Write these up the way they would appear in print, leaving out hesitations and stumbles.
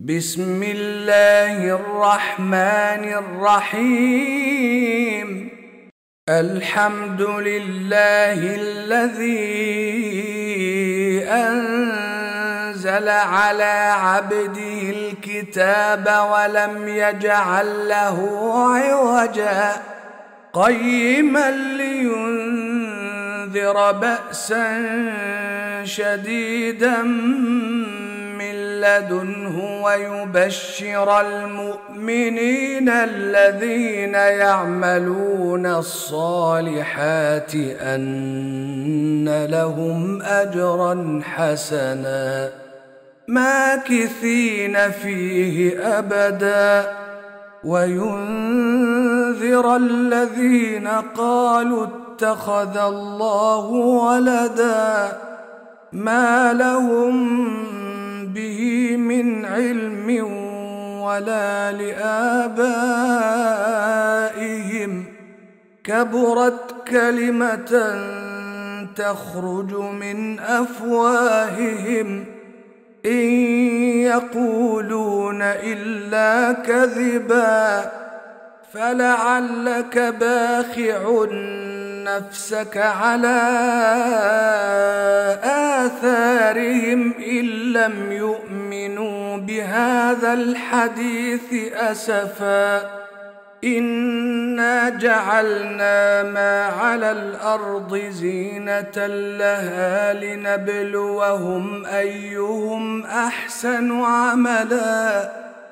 بسم الله الرحمن الرحيم. الحمد لله الذي أنزل على عبده الكتاب ولم يجعل له عوجا قيما لينذر بأسا شديدا من لدنه ويبشر المؤمنين الذين يعملون الصالحات أن لهم أجرا حسنا ماكثين فيه أبدا وينذر الذين قالوا اتخذ الله ولدا ما لهم به من علم ولا لآبائهم كبرت كلمة تخرج من أفواههم إن يقولون إلا كذبا فلعلك باخع نفسك على آثارهم إن لم يؤمنوا بهذا الحديث أسفا إنا جعلنا ما على الأرض زينة لها لنبلوهم أيهم أحسن عملا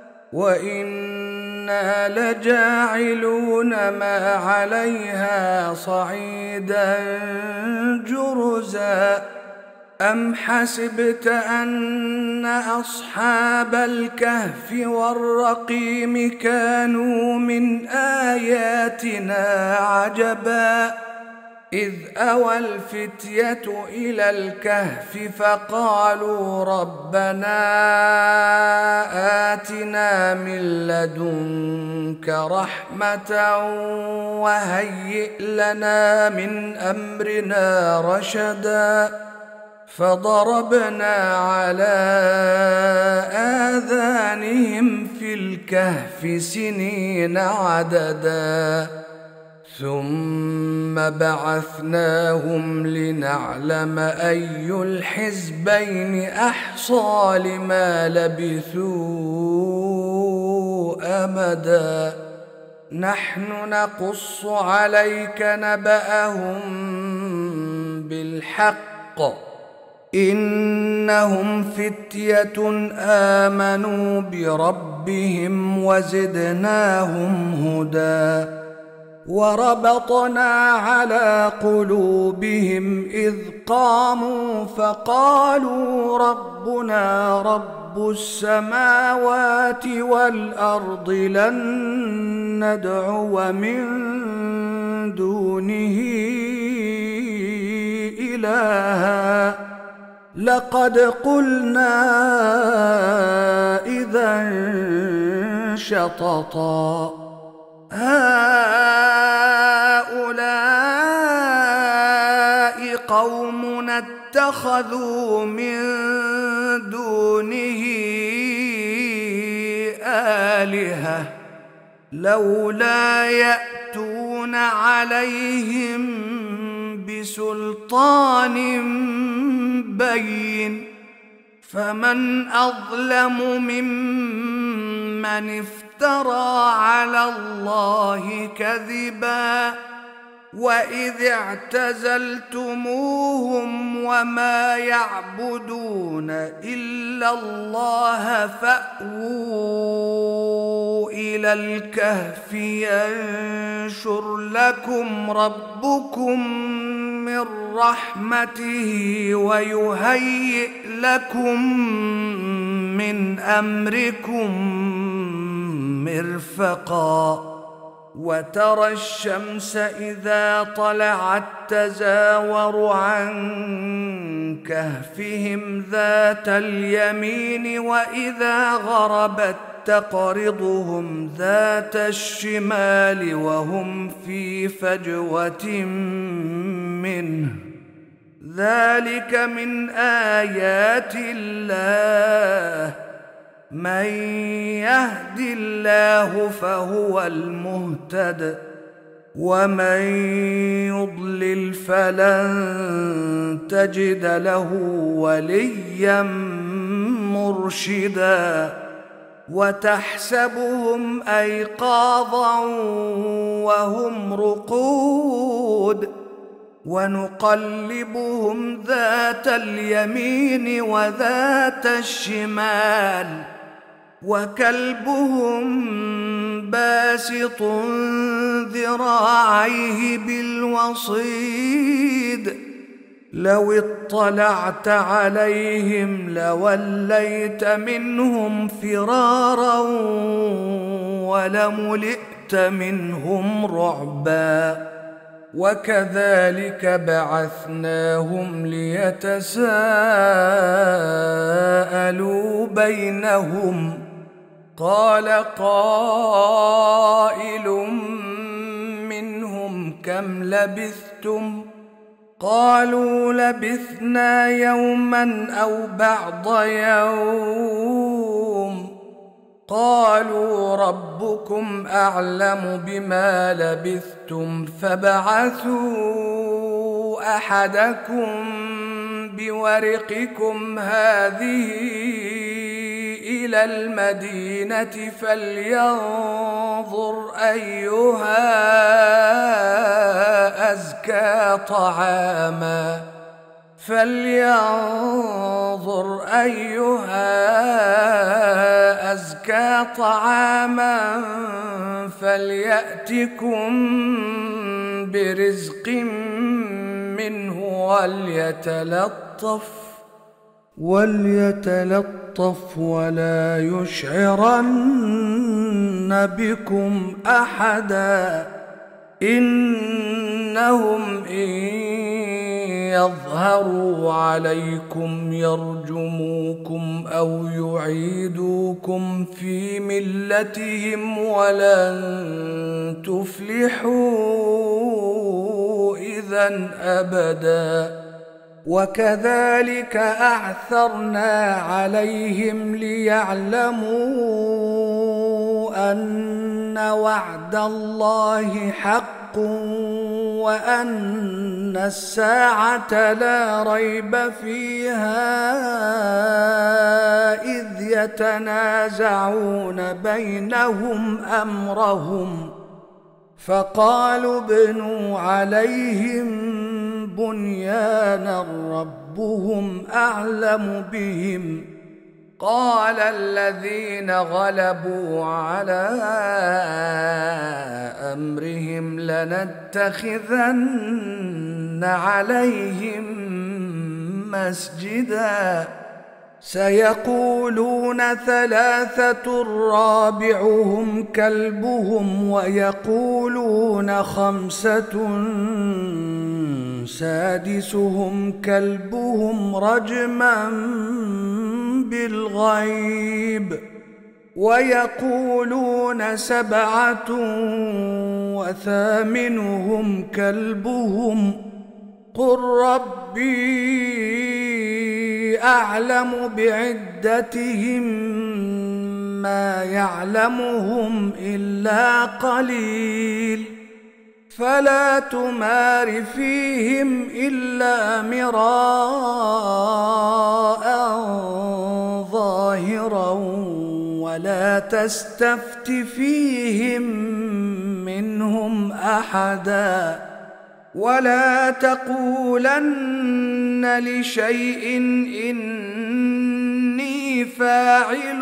وإنا لجاعلون ما عليها صعيدا جرزا أم حسبت أن أصحاب الكهف والرقيم كانوا من آياتنا عجبا إذ أوى الفتية إلى الكهف فقالوا ربنا آتنا من لدنك رحمة وهيئ لنا من أمرنا رشدا فضربنا على آذانهم في الكهف سنين عددا ثم بعثناهم لنعلم أي الحزبين أحصى لما لبثوا أمدا نحن نقص عليك نبأهم بالحق إنهم فتية آمنوا بربهم وزدناهم هدى وربطنا على قلوبهم إذ قاموا فقالوا ربنا رب السماوات والأرض لن ندعو من دونه إلها لقد قلنا إذا شططا هؤلاء قومنا اتخذوا من دونه آلهة لولا يأتون عليهم بسلطان بين فمن أظلم ممن افترى على الله كذبا وإذ اعتزلتموهم وما يعبدون إلا الله فأووا إلى الكهف ينشر لكم ربكم من رحمته ويهيئ لكم من أمركم مرفقا وترى الشمس إذا طلعت تزاور عن كهفهم ذات اليمين وإذا غربت تقرضهم ذات الشمال وهم في فجوة منه ذلك من آيات الله من يهد الله فهو المهتد ومن يضلل فلن تجد له وليا مرشدا وتحسبهم أيقاظا وهم رقود ونقلبهم ذات اليمين وذات الشمال وكلبهم باسط ذراعيه بالوصيد لو اطلعت عليهم لوليت منهم فرارا ولملئت منهم رعبا وكذلك بعثناهم ليتساءلوا بينهم قال قائل منهم كم لبثتم قالوا لبثنا يوما أو بعض يوم قالوا ربكم أعلم بما لبثتم فابعثوا أحدكم بورقكم هذه إلى المدينة فلينظر أيها أزكى طعاما فليأتكم برزق منه وليتلطف ولا يشعرن بكم أحدا إنهم إن يظهروا عليكم يرجموكم أو يعيدوكم في ملتهم ولن تفلحوا إذا أبدا وكذلك أعثرنا عليهم ليعلموا أن وعد الله حق وأن الساعة لا ريب فيها إذ يتنازعون بينهم أمرهم فقالوا ابنوا عليهم بنيانا ربهم أعلم بهم قال الذين غلبوا على أمرهم لنتخذن عليهم مسجدا سيقولون ثلاثة رابعهم كلبهم ويقولون خمسة سادسهم كلبهم رجما بالغيب ويقولون سبعة وثامنهم كلبهم قل ربي أعلم بعدتهم ما يعلمهم إلا قليل فلا تمار فيهم إلا مراء ظاهرا ولا تستفت فيهم منهم أحدا ولا تقولن لشيء إني فاعل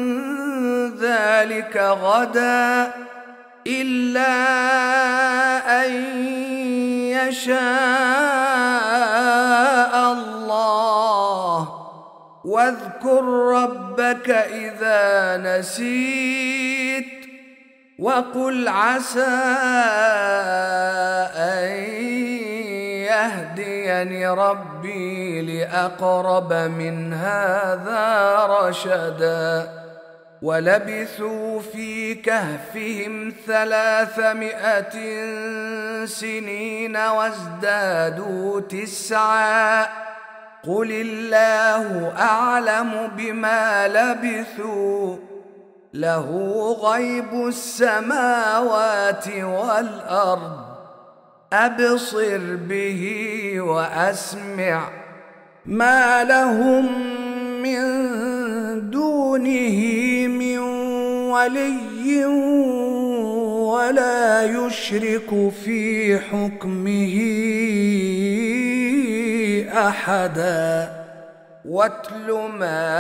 ذلك غدا إلا أن يشاء الله واذكر ربك إذا نسيت وقل عسى أن يهديني ربي لأقرب من هذا رشدا ولبثوا في كهفهم 300 سنين وازدادوا 9 قل الله أعلم بما لبثوا له غيب السماوات والأرض أبصر به وأسمع ما لهم من دونه من ولي ولا يشرك في حكمه أحدا واتل ما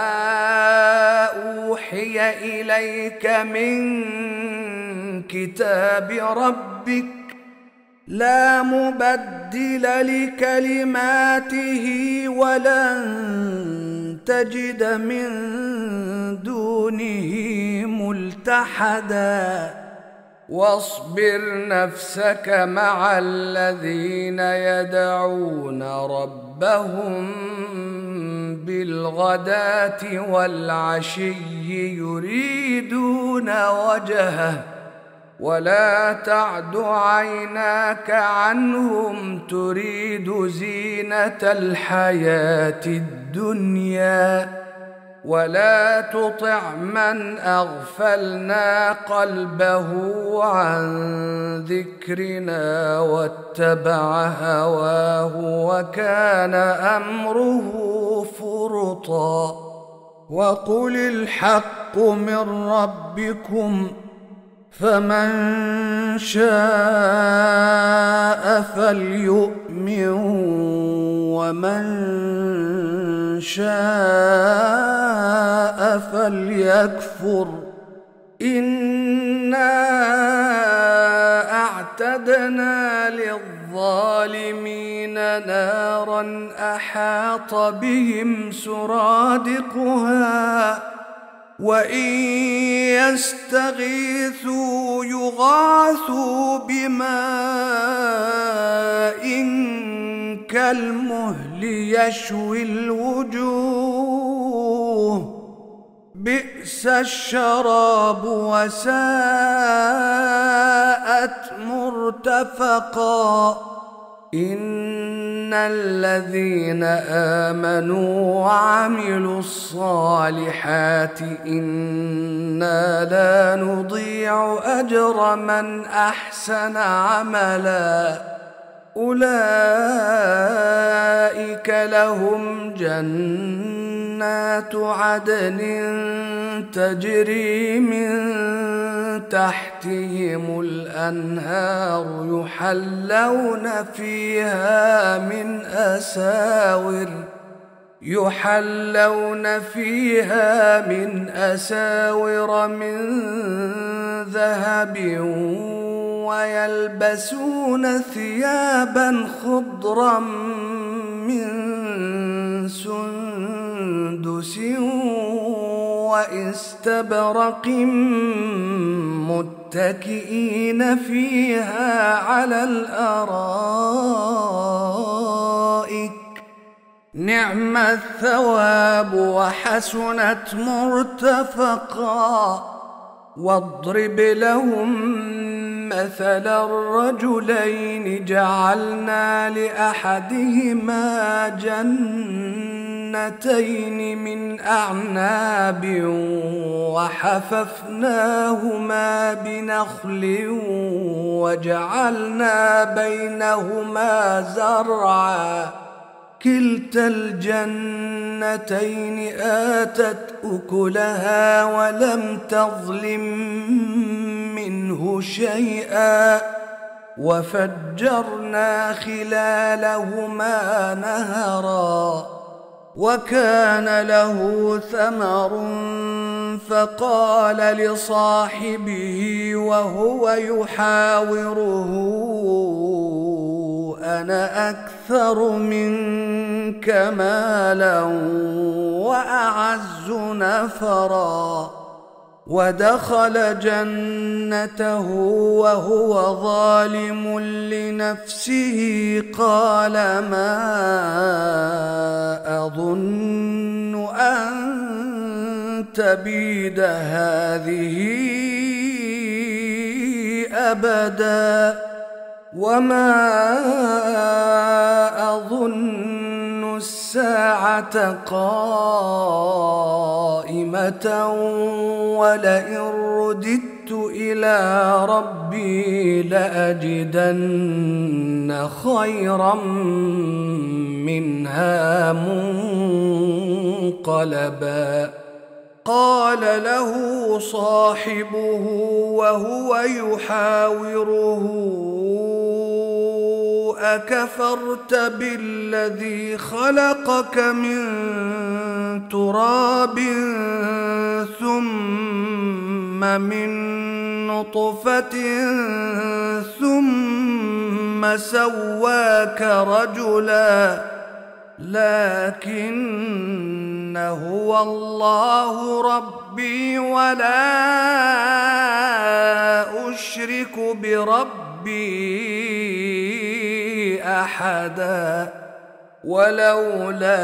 أوحي إليك من كتاب ربك لا مبدل لكلماته ولن تجد من دونه ملتحدا واصبر نفسك مع الذين يدعون ربهم بالغداة والعشي يريدون وجهه ولا تعد عيناك عنهم تريد زينة الحياة الدنيا ولا تطع من أغفلنا قلبه عن ذكرنا واتبع هواه وكان أمره فرطا وقل الحق من ربكم فمن شاء فليؤمن ومن شاء فليكفر إنا أعتدنا للظالمين نارا أحاط بهم سرادقها وإن يستغيثوا يغاثوا بماء كالمهل يشوي الوجوه بئس الشراب وساءت مرتفقا إن الذين آمنوا وعملوا الصالحات إنا لا نضيع أجر من أحسن عملا أولئك لهم جنات عدن تجري من تحتهم الأنهار يحلون فيها من أساور من ذهب ويلبسون ثيابا خضرا من سندس واستبرق متكئين فيها على الأرائك نعم الثواب وحسنت مرتفقا واضرب لهم مثل الرجلين جعلنا لأحدهما جنتين من أعناب وحففناهما بنخل وجعلنا بينهما زرعا كلتا الجنتين آتت أكلها ولم تظلم منه شيئا وفجرنا خلالهما نهرا وكان له ثمر فقال لصاحبه وهو يحاوره أنا أكثر منك مالا وأعز نفرا ودخل جنته وهو ظالم لنفسه قال ما أظن أن تبيد هذه أبدا وما أظن الساعة قائمة ولئن رددت إلى ربي لأجدن خيرا منها منقلبا. قال له صاحبه وهو يحاوره أكفرت بالذي خلقك من تراب ثم من نطفة ثم سواك رجلا لكن هو الله ربي ولا أشرك بربي أحدا. ولولا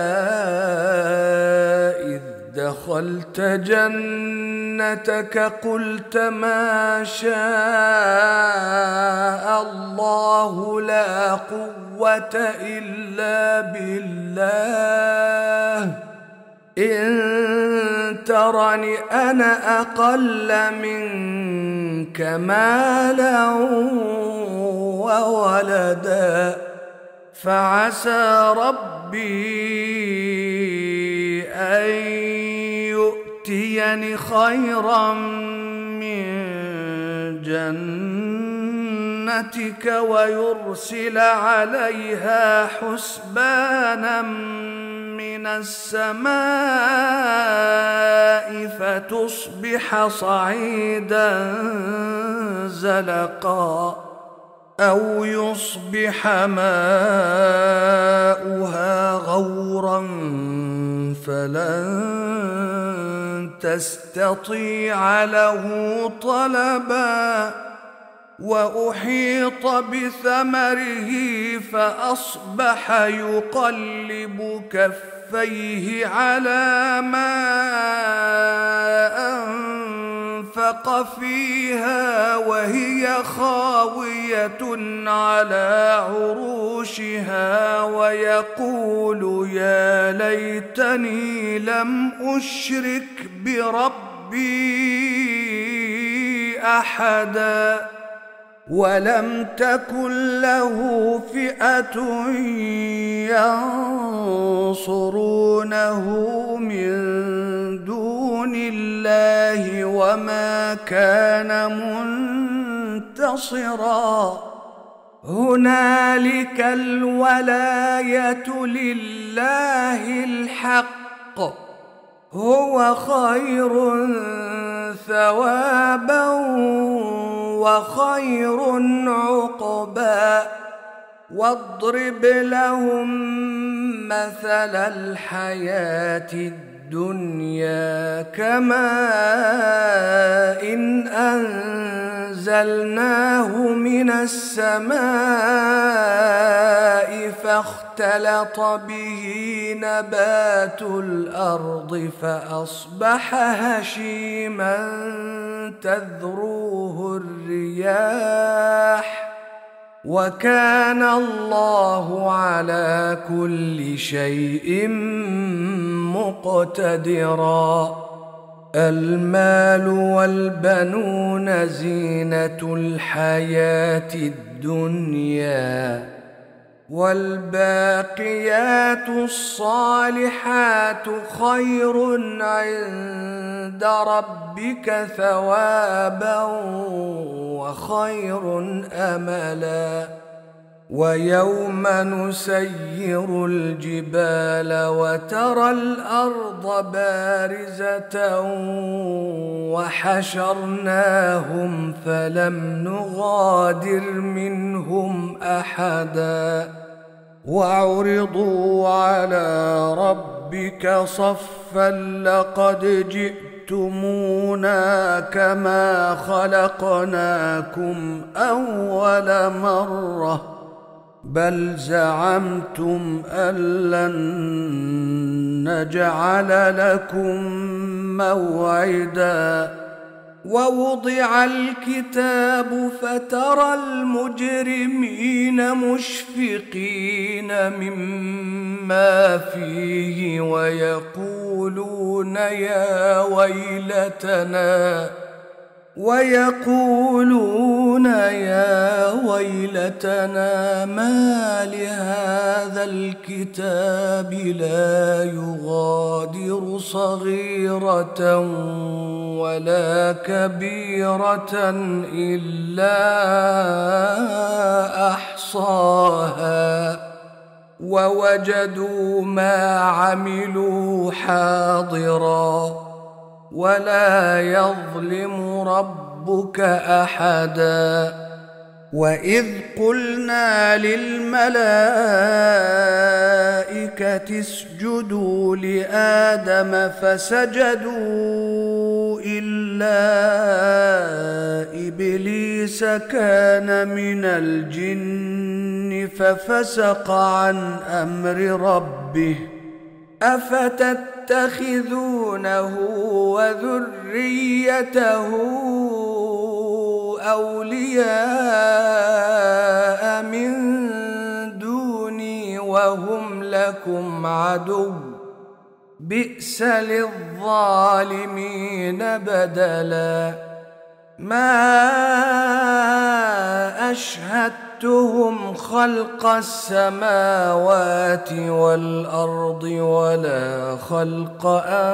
إذ دخلت جنتك قلت ما شاء الله لا قوة إلا بالله إن ترني أنا أقل منك مالا وولدا فعسى ربي أن يؤتيني خيرا من جنتك ويرسل عليها حسبانا من السماء فتصبح صعيدا زلقا أو يصبح ماؤها غورا فلن تستطيع له طلبا. وأحيط بثمره فأصبح يقلب كفيه على ما أنفق فيها وهي خاوية على عروشها ويقول يا ليتني لم أشرك بربي أحدا. ولم تكن له فئة ينصرونه من دون الله وما كان منتصرا. هنالك الولاية لله الحق هو خير ثوابا وخير عقبا. واضرب لهم مثل الحياة الدنيا كماء إن أنزلناه من السماء فاختلط به نبات الأرض فأصبح هشيما تذروه الرياح وكان الله على كل شيء مقتدرا. المال والبنون زينة الحياة الدنيا والباقيات الصالحات خير عند ربك ثوابا وخير أملا. ويوم نسير الجبال وترى الأرض بارزة وحشرناهم فلم نغادر منهم أحدا وعرضوا على ربك صفا لقد جئتمونا كما خلقناكم أول مرة بل زعمتم أن لن نجعل لكم موعدا ووضع الكتاب فترى المجرمين مشفقين مما فيه ويقولون يا ويلتنا ما لهذا الكتاب لا يغادر صغيرة ولا كبيرة إلا أحصاها ووجدوا ما عملوا حاضرا ولا يظلم ربك أحدا. وإذ قلنا للملائكة اسجدوا لآدم فسجدوا إلا إبليس كان من الجن ففسق عن أمر ربه أفتتخذونه وذريته أولياء من دوني وهم لكم عدو بئس للظالمين بدلا. ما أشهدتهم خلق السماوات والأرض ولا خلق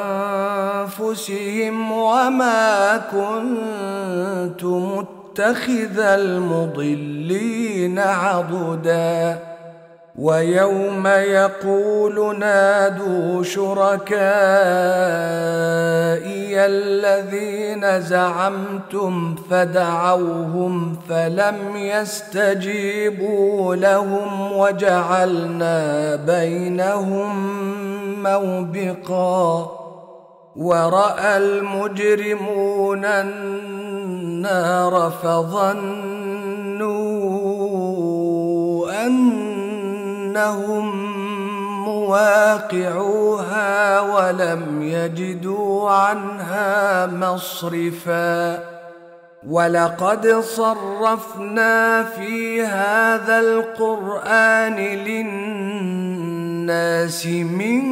أنفسهم وما كنت متخذ المضلين عضدا. ويوم يقول نادوا شركائي الذين زعمتم فدعوهم فلم يستجيبوا لهم وجعلنا بينهم موبقا. ورأى المجرمون النار فظنوا أنهم مواقعوها ولم يجدوا عنها مصرفا. ولقد صرفنا في هذا القرآن للناس من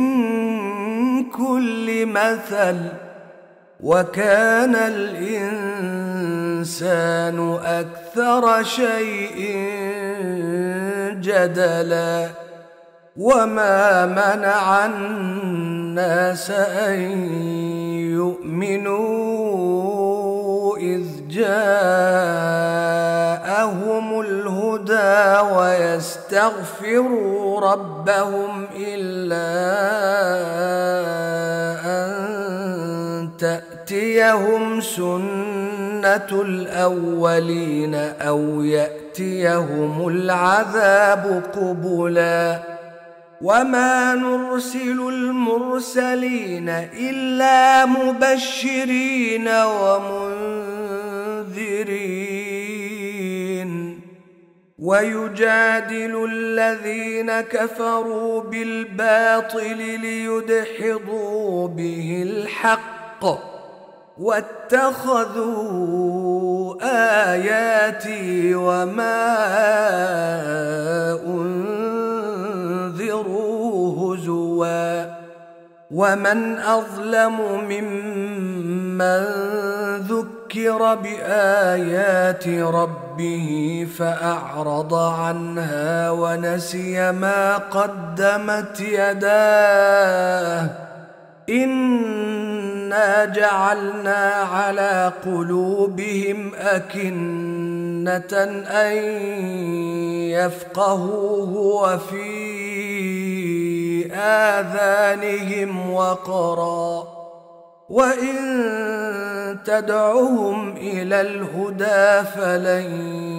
كل مثل وكان الإنسان أكثر شيء جدلا. وما منع الناس أن يؤمنوا إذ جاءهم الهدى ويستغفروا ربهم إلا أن تأتيهم سنة الأولين أو يأتيهم العذاب قبلا. وما نرسل المرسلين إلا مبشرين ومنذرين. ويجادل الذين كفروا بالباطل ليدحضوا به الحق واتخذوا آياتي وما أنذروا هزوا. ومن أظلم ممن ذكر بآيات ربه فأعرض عنها ونسي ما قدمت يداه إنا جعلنا على قلوبهم أكنة أن يفقهوه وفي آذانهم وقرا وإن تدعهم إلى الهدى فلن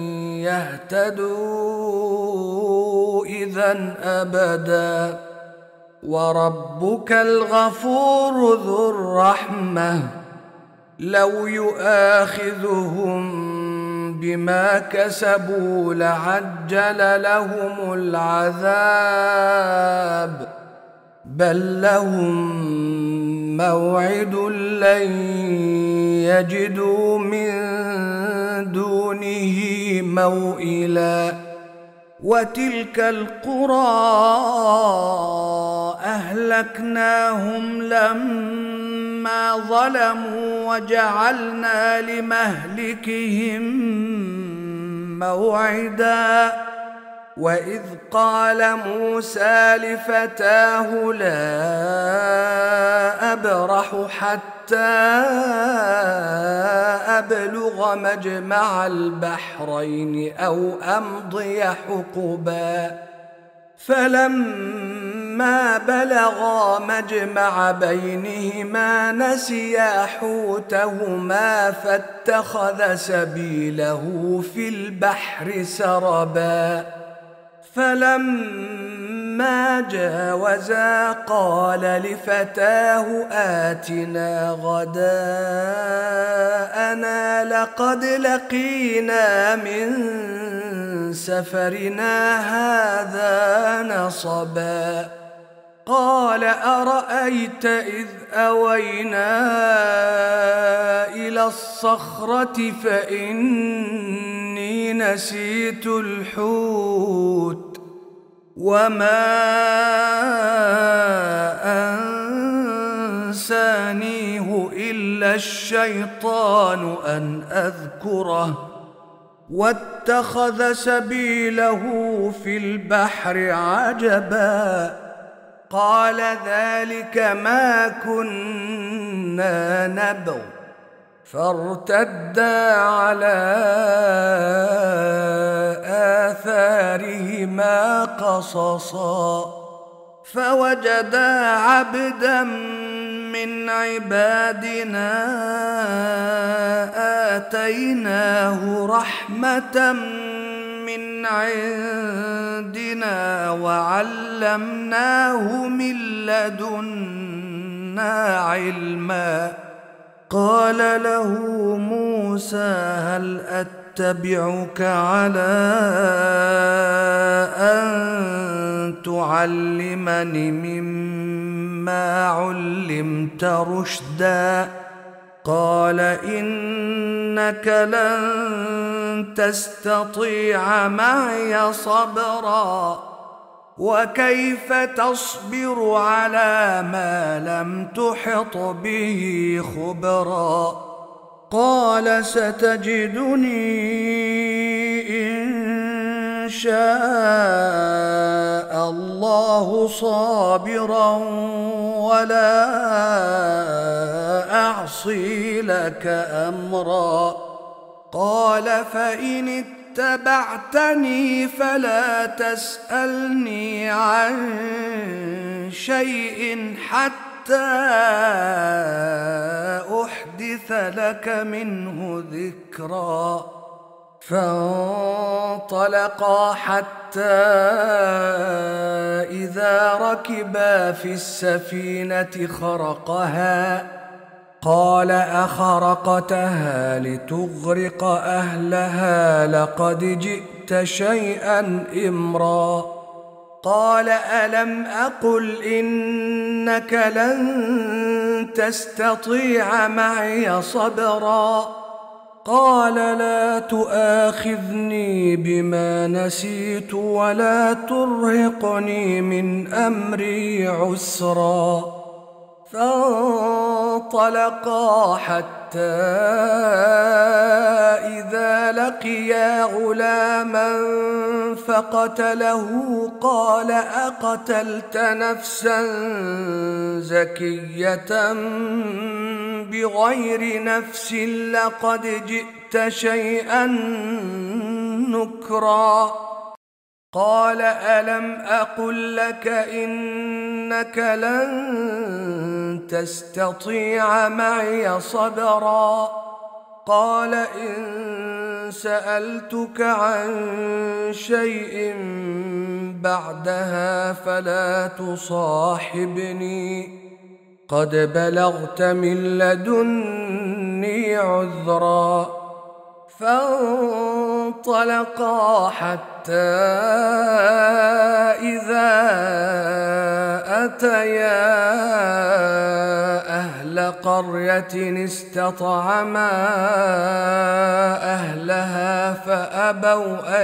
يهتدوا إذا أبدا. وربك الغفور ذو الرحمة لو يؤاخذهم بما كسبوا لعجل لهم العذاب بل لهم موعد لن يجدوا من دونه موئلا وتلك القرى أهلكناهم لما ظلموا وجعلنا لمهلكهم موعدا وإذ قال موسى لفتاه لا أبرح حتى أبلغ مجمع البحرين أو أمضي حقبا فلما بلغا مجمع بينهما نسيا حوتهما فاتخذ سبيله في البحر سربا فلما جاوزا قال لفتاه آتنا غداءنا لقد لقينا من سفرنا هذا نصبا قال أرأيت إذ أوينا إلى الصخرة فإني نسيت الحوت وما أنسانيه إلا الشيطان أن أذكره واتخذ سبيله في البحر عجبا قال ذلك ما كنا نبغ فارتدا على آثارهما قصصا فوجدا عبدا من عبادنا آتيناه رحمة من عندنا وعلمناه من لدنا علما قال له موسى هل أتبعك على أن تعلمني مما علمت رشدا قال إنك لن تستطيع معي صبرا وكيف تصبر على ما لم تحط به خبرا قال ستجدني إن شاء الله صابرا ولا أعصي لك أمرا قال فإن اتبعتني فلا تسألني عن شيء حتى أحدث لك منه ذكرا فانطلقا حتى إذا ركبا في السفينة خرقها قال أخرقتها لتغرق أهلها لقد جئت شيئا إمرا قال ألم أقل إنك لن تستطيع معي صبرا قال لا تؤاخذني بما نسيت ولا ترهقني من أمري عسرا فانطلقا حتى إذا لقيا غلاما فقتله قال أقتلت نفسا زكية بغير نفس لقد جئت شيئا نكرا قال ألم أقل لك إنك لن تستطيع معي صبرا قال إن سألتك عن شيء بعدها فلا تصاحبني قد بلغت من لدني عذرا فانطلقا حتى إذا أتيا أهل قرية استطعما أهلها فأبوا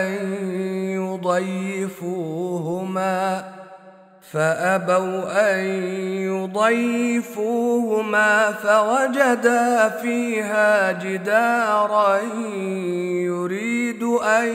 أن يضيفوهما فوجدا فيها جدارا يريد أن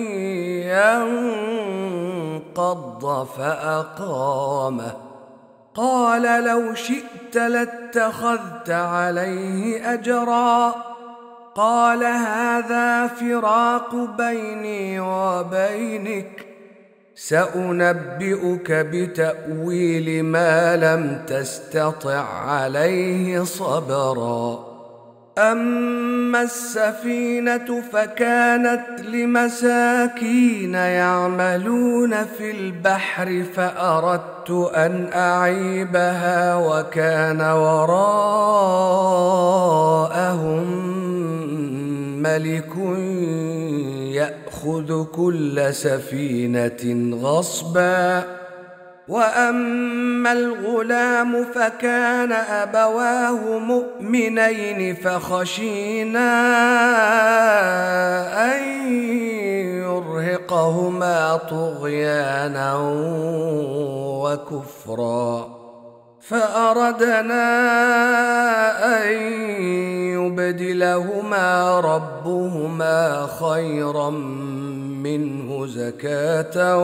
ينقض فأقامه. قال لو شئت لاتخذت عليه أجرا. قال هذا فراق بيني وبينك، سأنبئك بتأويل ما لم تستطع عليه صبرا. أما السفينة فكانت لمساكين يعملون في البحر فأردت أن أعيبها وكان وراءهم ملك يأخذ كل سفينة غصبا. وأما الغلام فكان أبواه مؤمنين فخشينا أن يرهقهما طغيانا وكفرا، فأردنا أن يبدلهما ربهما خيرا منه زكاة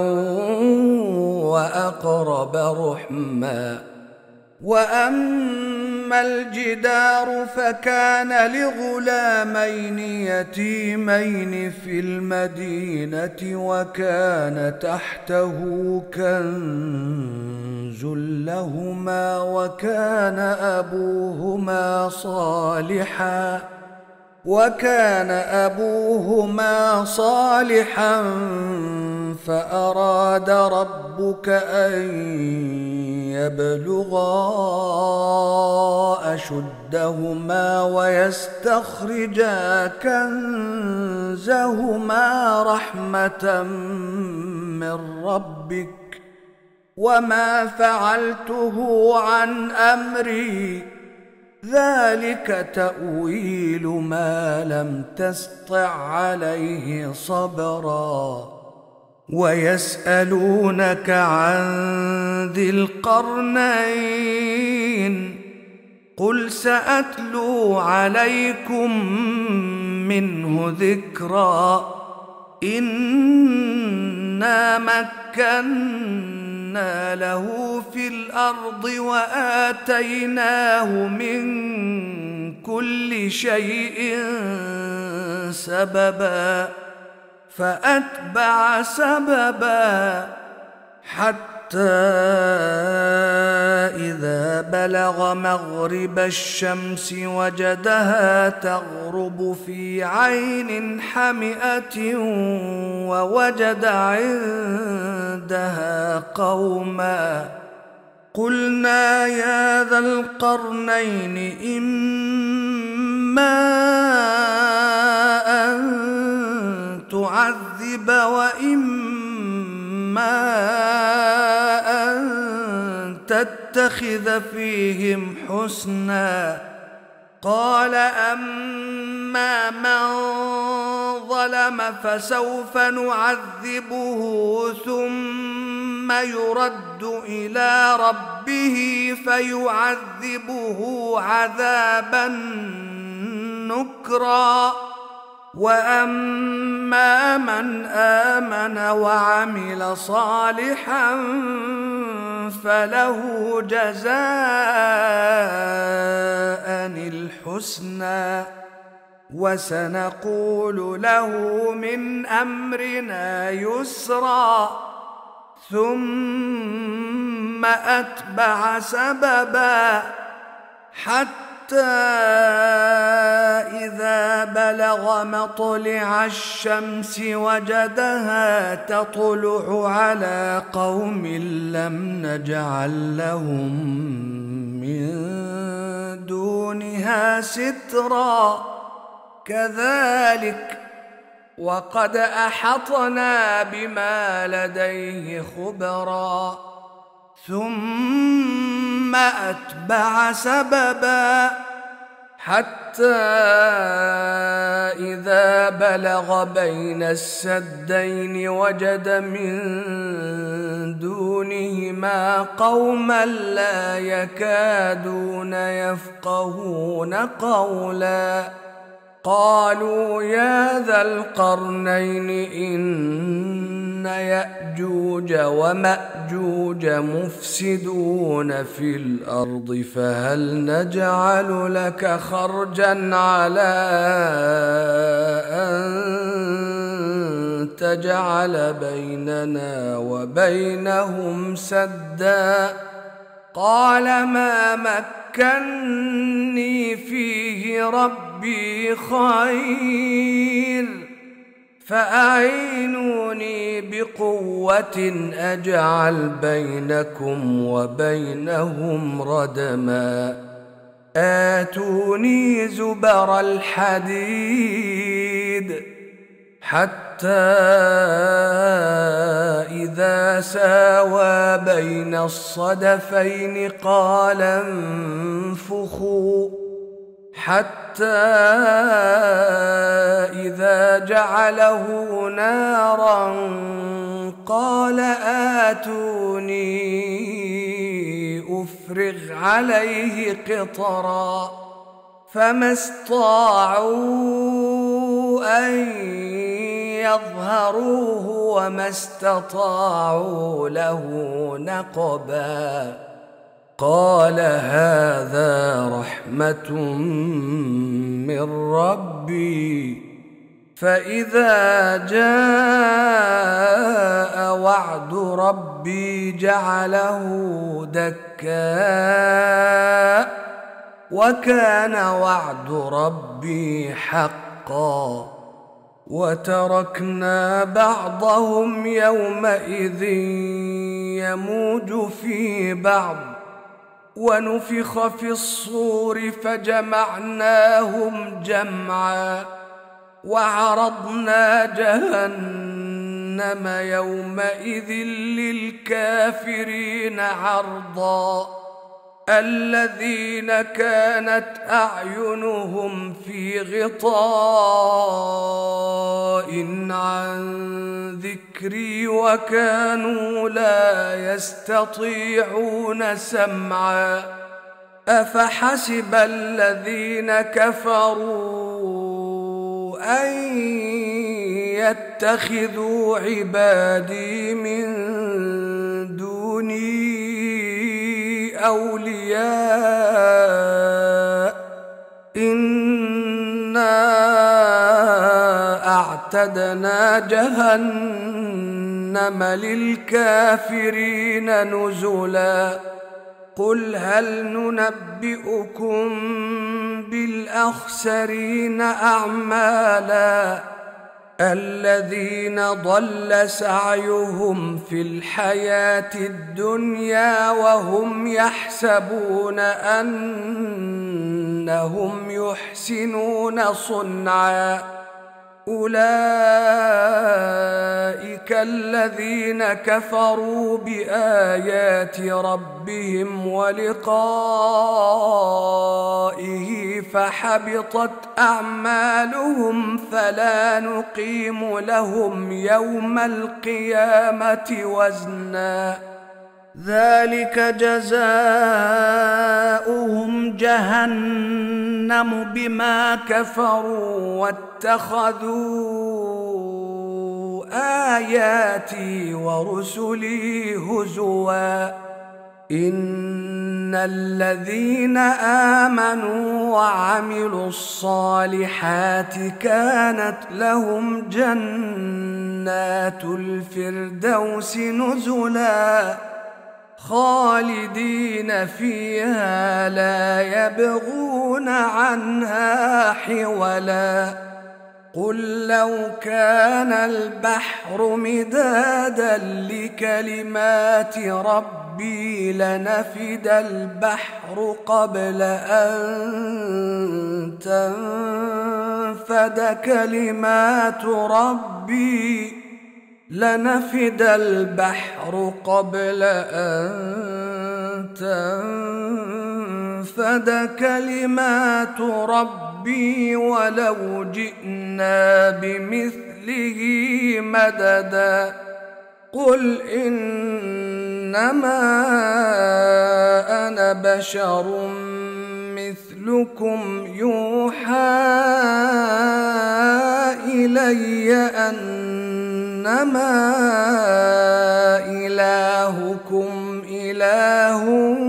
وأقرب رحما. وأما الجدار فكان لغلامين يتيمين في المدينة وكان تحته كنز لهما وكان أبوهما صالحا فأراد ربك أن يبلغا أشدهما ويستخرجا كنزهما رحمة من ربك وما فعلته عن أمري ذلك تأويل ما لم تسطع عليه صبرا. ويسألونك عن ذي القرنين قل سأتلو عليكم منه ذكرا. إنا مكنا له في الأرض وآتيناه من كل شيء سببا فأتبع سببا حتى إذا بلغ مغرب الشمس وجدها تغرب في عين حمئة ووجد عندها قوما قلنا يا ذا القرنين إما أن تعذب وإما أن تتخذ فيهم حسنا. قال أما من ظلم فسوف نعذبه ثم يرد إلى ربه فيعذبه عذابا نكرا. وأما من آمن وعمل صالحا فله جزاء الحسنى وسنقول له من أمرنا يسرا. ثم أتبع سببا حتى إذا بلغ مطلع الشمس وجدها تطلع على قوم لم نجعل لهم من دونها سترا كذلك وقد أحطنا بما لديه خبرا. ثم أتبع سببا حتى إذا بلغ بين السدين وجد من دونهما قوما لا يكادون يفقهون قولا قالوا يا ذا القرنين إن يأجوج ومأجوج مفسدون في الأرض فهل نجعل لك خرجا على أن تجعل بيننا وبينهم سدا قال ما مكني فيه ربي خير فأعينوني بقوة أجعل بينكم وبينهم ردما آتوني زبر الحديد حتى إذا ساوى بين الصدفين قال انفخوا حتى إذا جعله نارا قال آتوني أفرغ عليه قطرا فما استطاعوا أن يظهروه وما استطاعوا له نقبا قال هذا رحمة من ربي فإذا جاء وعد ربي جعله دكا وكان وعد ربي حقا وتركنا بعضهم يومئذ يموج في بعض ونفخ في الصور فجمعناهم جمعا وعرضنا جهنم يومئذ للكافرين عرضا الذين كانت أعينهم في غطاء عن ذكري وكانوا لا يستطيعون سمعا أفحسب الذين كفروا أن يتخذوا عبادي من دوني أولياء إنا أعتدنا جهنم للكافرين نزلا قل هل ننبئكم بالأخسرين أعمالا الذين ضل سعيهم في الحياة الدنيا وهم يحسبون أنهم يحسنون صنعا أولئك الذين كفروا بآيات ربهم ولقائه فحبطت أعمالهم فلا نقيم لهم يوم القيامة وزنا ذلك جزاؤهم جهنم بما كفروا واتخذوا آياتي ورسلي هزوا إن الذين آمنوا وعملوا الصالحات كانت لهم جنات الفردوس نزلا خالدين فيها لا يبغون عنها حولا قل لو كان البحر مدادا لكلمات ربي لنفد البحر قبل أن تنفد كلمات ربي لنفد البحر قبل أن تنفد كلمات ربي ولو جئنا بمثله مددا قل إنما أنا بشر مثلكم يوحى إلي أنما إلهكم إله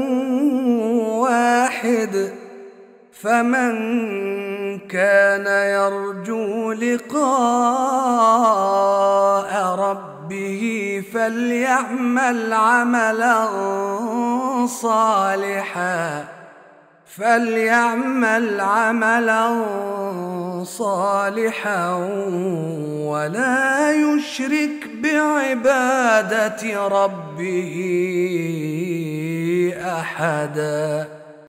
واحد فمن كان يرجو لقاء ربه فليعمل عملا صالحا ولا يشرك بعبادة ربه أحدا.